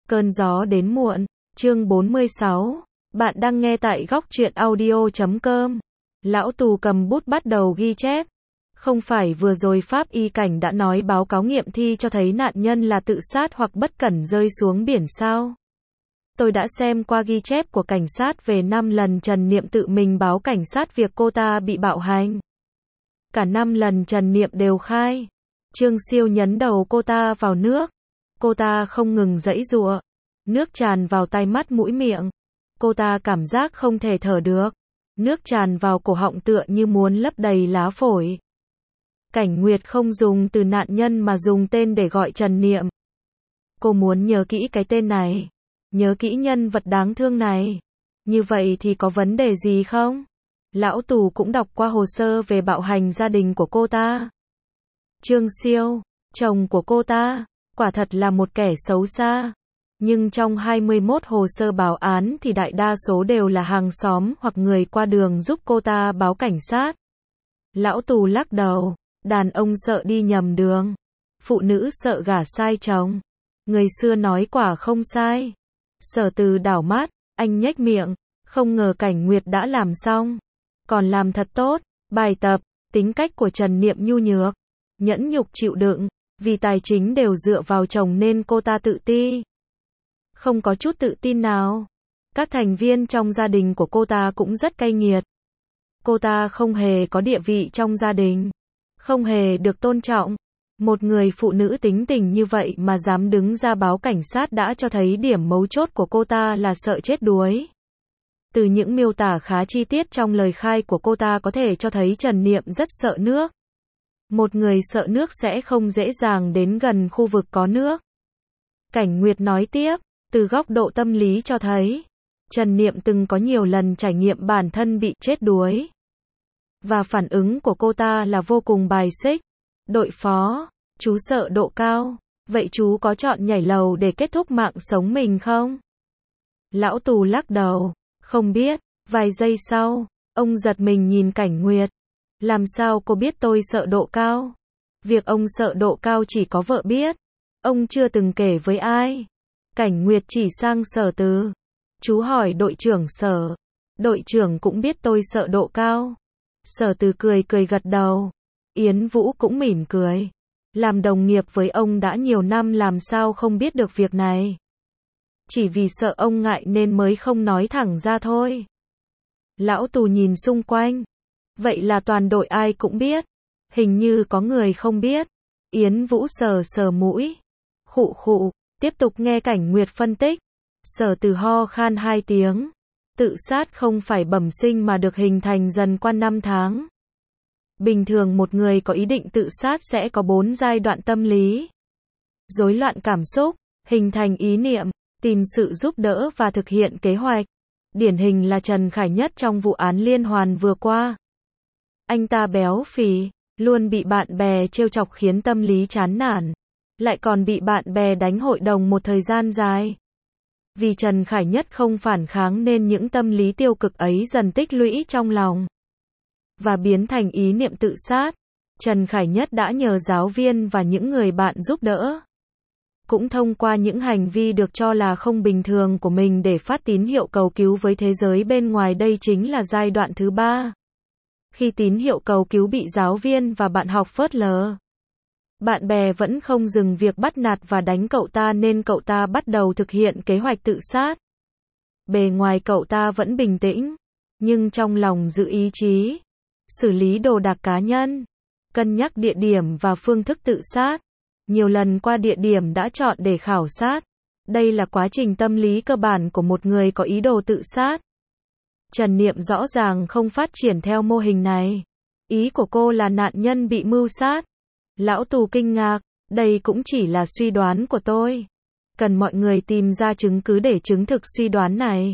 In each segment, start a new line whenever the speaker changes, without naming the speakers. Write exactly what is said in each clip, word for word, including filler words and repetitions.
Cơn gió đến muộn, chương bốn mươi sáu. Bạn đang nghe tại góc truyện audio chấm com. Lão tù cầm bút bắt đầu ghi chép. Không phải vừa rồi pháp y cảnh đã nói báo cáo nghiệm thi cho thấy nạn nhân là tự sát hoặc bất cẩn rơi xuống biển sao? Tôi đã xem qua ghi chép của cảnh sát về năm lần Trần Niệm tự mình báo cảnh sát việc cô ta bị bạo hành. Cả năm lần Trần Niệm đều khai. Trương Siêu nhấn đầu cô ta vào nước. Cô ta không ngừng giãy giụa. Nước tràn vào tai mắt mũi miệng. Cô ta cảm giác không thể thở được. Nước tràn vào cổ họng tựa như muốn lấp đầy lá phổi. Cảnh Nguyệt không dùng từ nạn nhân mà dùng tên để gọi Trần Niệm. Cô muốn nhớ kỹ cái tên này. Nhớ kỹ nhân vật đáng thương này. Như vậy thì có vấn đề gì không? Lão tù cũng đọc qua hồ sơ về bạo hành gia đình của cô ta. Trương Siêu, chồng của cô ta, quả thật là một kẻ xấu xa. Nhưng trong hai mươi mốt hồ sơ báo án thì đại đa số đều là hàng xóm hoặc người qua đường giúp cô ta báo cảnh sát. Lão tù lắc đầu, đàn ông sợ đi nhầm đường, phụ nữ sợ gả sai chồng. Người xưa nói quả không sai. Sở Từ đảo mắt, anh nhếch miệng, không ngờ Cảnh Nguyệt đã làm xong, còn làm thật tốt. Bài tập, tính cách của Trần Niệm nhu nhược, nhẫn nhục chịu đựng, vì tài chính đều dựa vào chồng nên cô ta tự ti. Không có chút tự tin nào. Các thành viên trong gia đình của cô ta cũng rất cay nghiệt. Cô ta không hề có địa vị trong gia đình, không hề được tôn trọng. Một người phụ nữ tính tình như vậy mà dám đứng ra báo cảnh sát đã cho thấy điểm mấu chốt của cô ta là sợ chết đuối. Từ những miêu tả khá chi tiết trong lời khai của cô ta có thể cho thấy Trần Niệm rất sợ nước. Một người sợ nước sẽ không dễ dàng đến gần khu vực có nước. Cảnh Nguyệt nói tiếp, từ góc độ tâm lý cho thấy, Trần Niệm từng có nhiều lần trải nghiệm bản thân bị chết đuối. Và phản ứng của cô ta là vô cùng bài xích. Đội phó, chú sợ độ cao, vậy chú có chọn nhảy lầu để kết thúc mạng sống mình không? Lão tù lắc đầu, không biết. Vài giây sau, ông giật mình nhìn Cảnh Nguyệt. Làm sao cô biết tôi sợ độ cao? Việc ông sợ độ cao chỉ có vợ biết. Ông chưa từng kể với ai. Cảnh Nguyệt chỉ sang Sở Từ. Chú hỏi đội trưởng Sở. Đội trưởng cũng biết tôi sợ độ cao. Sở Từ cười cười gật đầu. Yến Vũ cũng mỉm cười. Làm đồng nghiệp với ông đã nhiều năm làm sao không biết được việc này. Chỉ vì sợ ông ngại nên mới không nói thẳng ra thôi. Lão tù nhìn xung quanh. Vậy là toàn đội ai cũng biết. Hình như có người không biết. Yến Vũ sờ sờ mũi. Khụ khụ, tiếp tục nghe Cảnh Nguyệt phân tích. Sở Từ ho khan hai tiếng. Tự sát không phải bẩm sinh mà được hình thành dần qua năm tháng. Bình thường một người có ý định tự sát sẽ có bốn giai đoạn tâm lý. Rối loạn cảm xúc, hình thành ý niệm, tìm sự giúp đỡ và thực hiện kế hoạch. Điển hình là Trần Khải Nhất trong vụ án liên hoàn vừa qua. Anh ta béo phì, luôn bị bạn bè trêu chọc khiến tâm lý chán nản. Lại còn bị bạn bè đánh hội đồng một thời gian dài. Vì Trần Khải Nhất không phản kháng nên những tâm lý tiêu cực ấy dần tích lũy trong lòng. Và biến thành ý niệm tự sát. Trần Khải Nhất đã nhờ giáo viên và những người bạn giúp đỡ. Cũng thông qua những hành vi được cho là không bình thường của mình để phát tín hiệu cầu cứu với thế giới bên ngoài. Đây chính là giai đoạn thứ ba. Khi tín hiệu cầu cứu bị giáo viên và bạn học phớt lờ. Bạn bè vẫn không dừng việc bắt nạt và đánh cậu ta nên cậu ta bắt đầu thực hiện kế hoạch tự sát. Bề ngoài cậu ta vẫn bình tĩnh, nhưng trong lòng giữ ý chí. Xử lý đồ đạc cá nhân, cân nhắc địa điểm và phương thức tự sát. Nhiều lần qua địa điểm đã chọn để khảo sát. Đây là quá trình tâm lý cơ bản của một người có ý đồ tự sát. Trần Niệm rõ ràng không phát triển theo mô hình này. Ý của cô là nạn nhân bị mưu sát. Lão tù kinh ngạc, đây cũng chỉ là suy đoán của tôi. Cần mọi người tìm ra chứng cứ để chứng thực suy đoán này.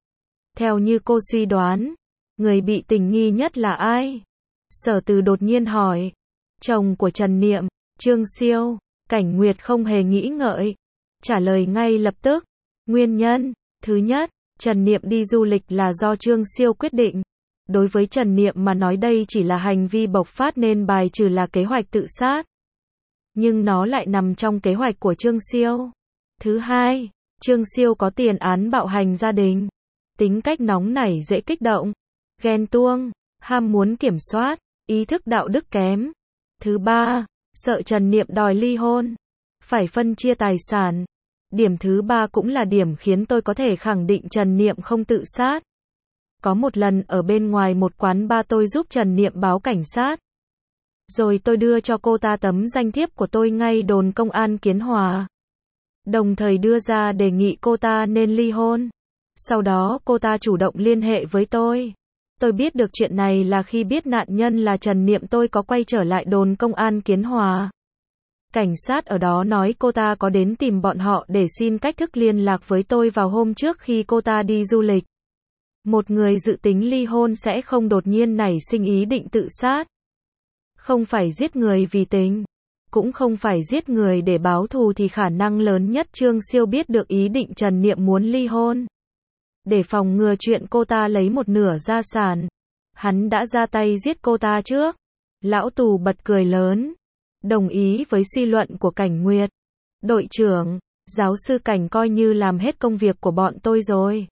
Theo như cô suy đoán, người bị tình nghi nhất là ai? Sở Từ đột nhiên hỏi. Chồng của Trần Niệm, Trương Siêu. Cảnh Nguyệt không hề nghĩ ngợi. Trả lời ngay lập tức. Nguyên nhân, thứ nhất, Trần Niệm đi du lịch là do Trương Siêu quyết định. Đối với Trần Niệm mà nói đây chỉ là hành vi bộc phát nên bài trừ là kế hoạch tự sát. Nhưng nó lại nằm trong kế hoạch của Trương Siêu. Thứ hai, Trương Siêu có tiền án bạo hành gia đình. Tính cách nóng nảy dễ kích động. Ghen tuông, ham muốn kiểm soát, ý thức đạo đức kém. Thứ ba, sợ Trần Niệm đòi ly hôn. Phải phân chia tài sản. Điểm thứ ba cũng là điểm khiến tôi có thể khẳng định Trần Niệm không tự sát. Có một lần ở bên ngoài một quán bar tôi giúp Trần Niệm báo cảnh sát. Rồi tôi đưa cho cô ta tấm danh thiếp của tôi ngay đồn công an Kiến Hòa. Đồng thời đưa ra đề nghị cô ta nên ly hôn. Sau đó cô ta chủ động liên hệ với tôi. Tôi biết được chuyện này là khi biết nạn nhân là Trần Niệm tôi có quay trở lại đồn công an Kiến Hòa. Cảnh sát ở đó nói cô ta có đến tìm bọn họ để xin cách thức liên lạc với tôi vào hôm trước khi cô ta đi du lịch. Một người dự tính ly hôn sẽ không đột nhiên nảy sinh ý định tự sát. Không phải giết người vì tình, cũng không phải giết người để báo thù thì khả năng lớn nhất Trương Siêu biết được ý định Trần Niệm muốn ly hôn. Để phòng ngừa chuyện cô ta lấy một nửa gia sản, hắn đã ra tay giết cô ta trước. Lão tù bật cười lớn, đồng ý với suy luận của Cảnh Nguyệt. Đội trưởng, giáo sư Cảnh coi như làm hết công việc của bọn tôi rồi.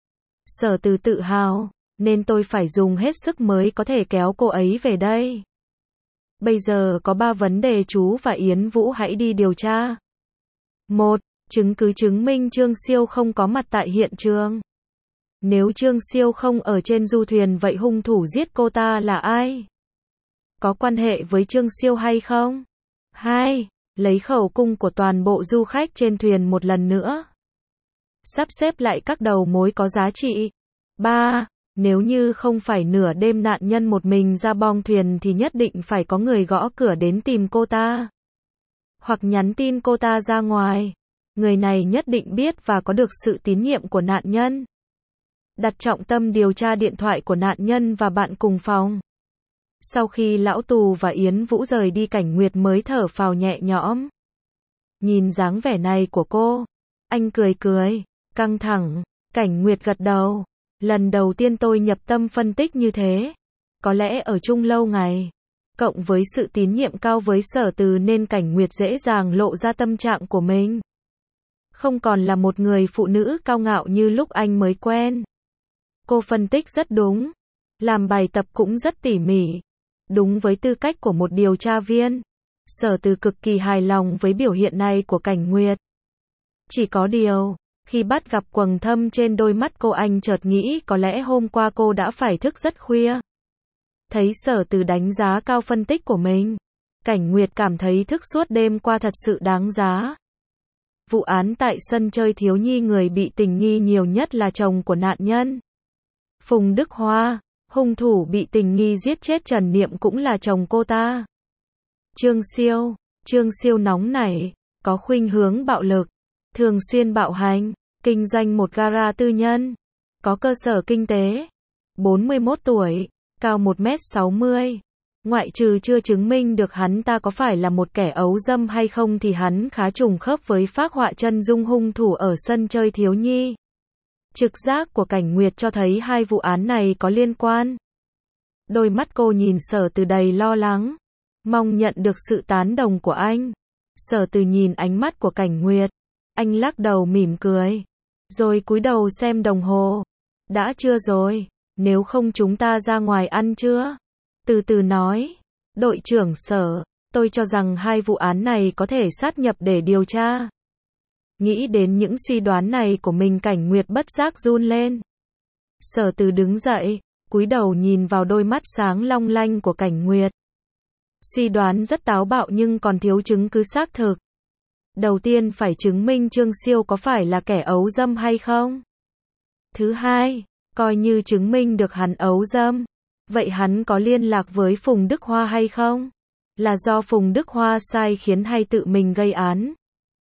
Sở Từ tự hào, nên tôi phải dùng hết sức mới có thể kéo cô ấy về đây. Bây giờ có ba vấn đề chú và Yến Vũ hãy đi điều tra. Một, chứng cứ chứng minh Trương Siêu không có mặt tại hiện trường. Nếu Trương Siêu không ở trên du thuyền vậy hung thủ giết cô ta là ai? Có quan hệ với Trương Siêu hay không? Hai, lấy khẩu cung của toàn bộ du khách trên thuyền một lần nữa. Sắp xếp lại các đầu mối có giá trị. Ba, nếu như không phải nửa đêm nạn nhân một mình ra bong thuyền thì nhất định phải có người gõ cửa đến tìm cô ta. Hoặc nhắn tin cô ta ra ngoài. Người này nhất định biết và có được sự tín nhiệm của nạn nhân. Đặt trọng tâm điều tra điện thoại của nạn nhân và bạn cùng phòng. Sau khi lão tù và Yến Vũ rời đi Cảnh Nguyệt mới thở phào nhẹ nhõm. Nhìn dáng vẻ này của cô, anh cười cười, căng thẳng. Cảnh Nguyệt gật đầu. Lần đầu tiên tôi nhập tâm phân tích như thế. Có lẽ ở chung lâu ngày, cộng với sự tín nhiệm cao với Sở Từ nên Cảnh Nguyệt dễ dàng lộ ra tâm trạng của mình. Không còn là một người phụ nữ cao ngạo như lúc anh mới quen. Cô phân tích rất đúng. Làm bài tập cũng rất tỉ mỉ. Đúng với tư cách của một điều tra viên. Sở Từ cực kỳ hài lòng với biểu hiện này của Cảnh Nguyệt. Chỉ có điều, khi bắt gặp quầng thâm trên đôi mắt cô anh chợt nghĩ có lẽ hôm qua cô đã phải thức rất khuya. Thấy Sở Từ đánh giá cao phân tích của mình, Cảnh Nguyệt cảm thấy thức suốt đêm qua thật sự đáng giá. Vụ án tại sân chơi thiếu nhi người bị tình nghi nhiều nhất là chồng của nạn nhân. Phùng Đức Hoa, hung thủ bị tình nghi giết chết Trần Niệm cũng là chồng cô ta. Trương Siêu, Trương Siêu nóng nảy, có khuynh hướng bạo lực, thường xuyên bạo hành, kinh doanh một gara tư nhân, có cơ sở kinh tế, bốn mươi mốt tuổi, cao một mét sáu mươi. Ngoại trừ chưa chứng minh được hắn ta có phải là một kẻ ấu dâm hay không thì hắn khá trùng khớp với phác họa chân dung hung thủ ở sân chơi thiếu nhi. Trực giác của Cảnh Nguyệt cho thấy hai vụ án này có liên quan. Đôi mắt cô nhìn Sở Từ đầy lo lắng, mong nhận được sự tán đồng của anh. Sở Từ nhìn ánh mắt của Cảnh Nguyệt, anh lắc đầu mỉm cười, rồi cúi đầu xem đồng hồ. Đã trưa rồi, nếu không chúng ta ra ngoài ăn trưa? Từ từ nói, đội trưởng Sở, tôi cho rằng hai vụ án này có thể sát nhập để điều tra. Nghĩ đến những suy đoán này của mình Cảnh Nguyệt bất giác run lên. Sở Từ đứng dậy, cúi đầu nhìn vào đôi mắt sáng long lanh của Cảnh Nguyệt. Suy đoán rất táo bạo nhưng còn thiếu chứng cứ xác thực. Đầu tiên phải chứng minh Trương Siêu có phải là kẻ ấu dâm hay không. Thứ hai, coi như chứng minh được hắn ấu dâm, vậy hắn có liên lạc với Phùng Đức Hoa hay không? Là do Phùng Đức Hoa sai khiến hay tự mình gây án?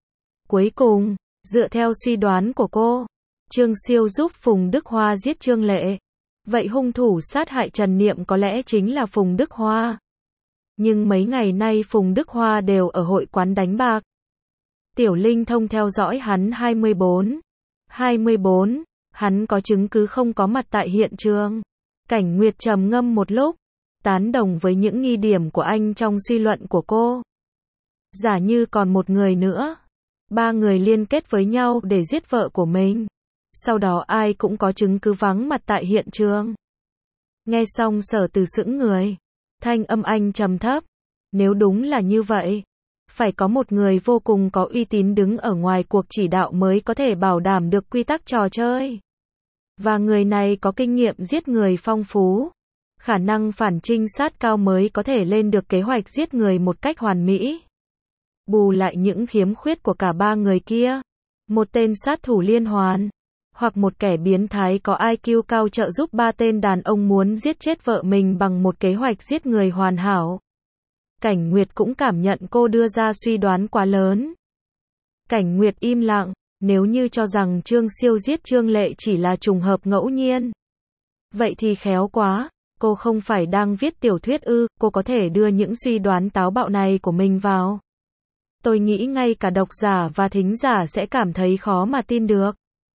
Cuối cùng, dựa theo suy đoán của cô, Trương Siêu giúp Phùng Đức Hoa giết Trương Lệ. Vậy hung thủ sát hại Trần Niệm có lẽ chính là Phùng Đức Hoa. Nhưng mấy ngày nay Phùng Đức Hoa đều ở hội quán đánh bạc. Tiểu Linh Thông theo dõi hắn hai mươi bốn. hai mươi bốn, hắn có chứng cứ không có mặt tại hiện trường. Cảnh Nguyệt trầm ngâm một lúc, tán đồng với những nghi điểm của anh trong suy luận của cô. Giả như còn một người nữa, Ba người liên kết với nhau để giết vợ của mình. Sau đó ai cũng có chứng cứ vắng mặt tại hiện trường. Nghe xong Sở Từ sững người. Thanh âm anh trầm thấp. Nếu đúng là như vậy, phải có một người vô cùng có uy tín đứng ở ngoài cuộc chỉ đạo mới có thể bảo đảm được quy tắc trò chơi. Và người này có kinh nghiệm giết người phong phú. Khả năng phản trinh sát cao mới có thể lên được kế hoạch giết người một cách hoàn mỹ. Bù lại những khiếm khuyết của cả ba người kia. Một tên sát thủ liên hoàn. Hoặc một kẻ biến thái có i kiu cao trợ giúp ba tên đàn ông muốn giết chết vợ mình bằng một kế hoạch giết người hoàn hảo. Cảnh Nguyệt cũng cảm nhận cô đưa ra suy đoán quá lớn. Cảnh Nguyệt im lặng, nếu như cho rằng Trương Siêu giết Trương Lệ chỉ là trùng hợp ngẫu nhiên. Vậy thì khéo quá, cô không phải đang viết tiểu thuyết ư, cô có thể đưa những suy đoán táo bạo này của mình vào. Tôi nghĩ ngay cả độc giả và thính giả sẽ cảm thấy khó mà tin được.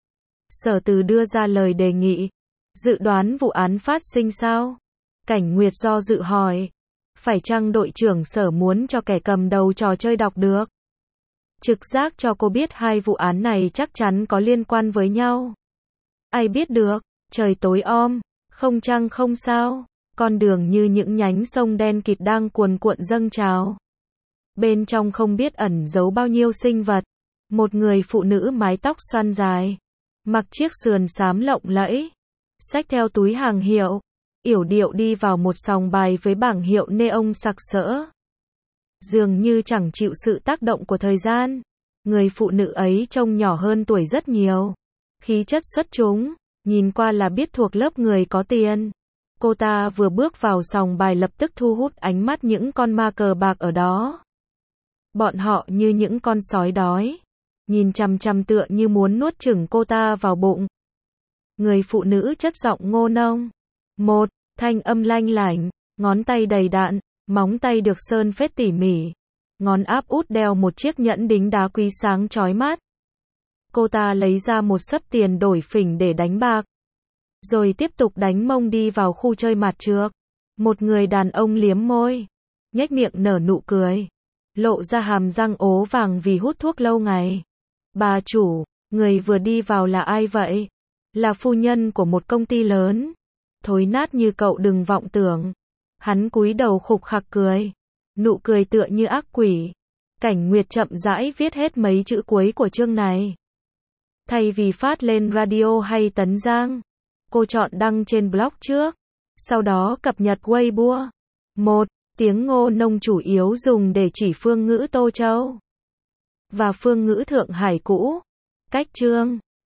Sở Từ đưa ra lời đề nghị. Dự đoán vụ án phát sinh sao? Cảnh Nguyệt do dự hỏi. Phải chăng đội trưởng Sở muốn cho kẻ cầm đầu trò chơi đọc được? Trực giác cho cô biết hai vụ án này chắc chắn có liên quan với nhau. Ai biết được, trời tối om, không trăng không sao, con đường như những nhánh sông đen kịt đang cuồn cuộn dâng trào. Bên trong không biết ẩn giấu bao nhiêu sinh vật. Một người phụ nữ mái tóc xoăn dài, mặc chiếc sườn xám lộng lẫy, xách theo túi hàng hiệu, yểu điệu đi vào một sòng bài với bảng hiệu neon sặc sỡ. Dường như chẳng chịu sự tác động của thời gian. Người phụ nữ ấy trông nhỏ hơn tuổi rất nhiều. Khí chất xuất chúng, nhìn qua là biết thuộc lớp người có tiền. Cô ta vừa bước vào sòng bài lập tức thu hút ánh mắt những con ma cờ bạc ở đó. Bọn họ như những con sói đói, nhìn chằm chằm tựa như muốn nuốt chửng cô ta vào bụng. Người phụ nữ chất giọng ngô nông. Một, thanh âm lanh lảnh, ngón tay đầy đặn, móng tay được sơn phết tỉ mỉ. Ngón áp út đeo một chiếc nhẫn đính đá quý sáng chói mắt. Cô ta lấy ra một xấp tiền đổi phỉnh để đánh bạc. Rồi tiếp tục đánh mông đi vào khu chơi mặt trược. Một người đàn ông liếm môi, nhếch miệng nở nụ cười, lộ ra hàm răng ố vàng vì hút thuốc lâu ngày. Bà chủ, người vừa đi vào là ai vậy? Là phu nhân của một công ty lớn. Thối nát như cậu đừng vọng tưởng. Hắn cúi đầu khục khặc cười. Nụ cười tựa như ác quỷ. Cảnh Nguyệt chậm rãi viết hết mấy chữ cuối của chương này. Thay vì phát lên radio hay Tấn Giang, cô chọn đăng trên blog trước. Sau đó cập nhật Weibo. Một, tiếng Ngô Nông chủ yếu dùng để chỉ phương ngữ Tô Châu và phương ngữ Thượng Hải cũ. Cách chương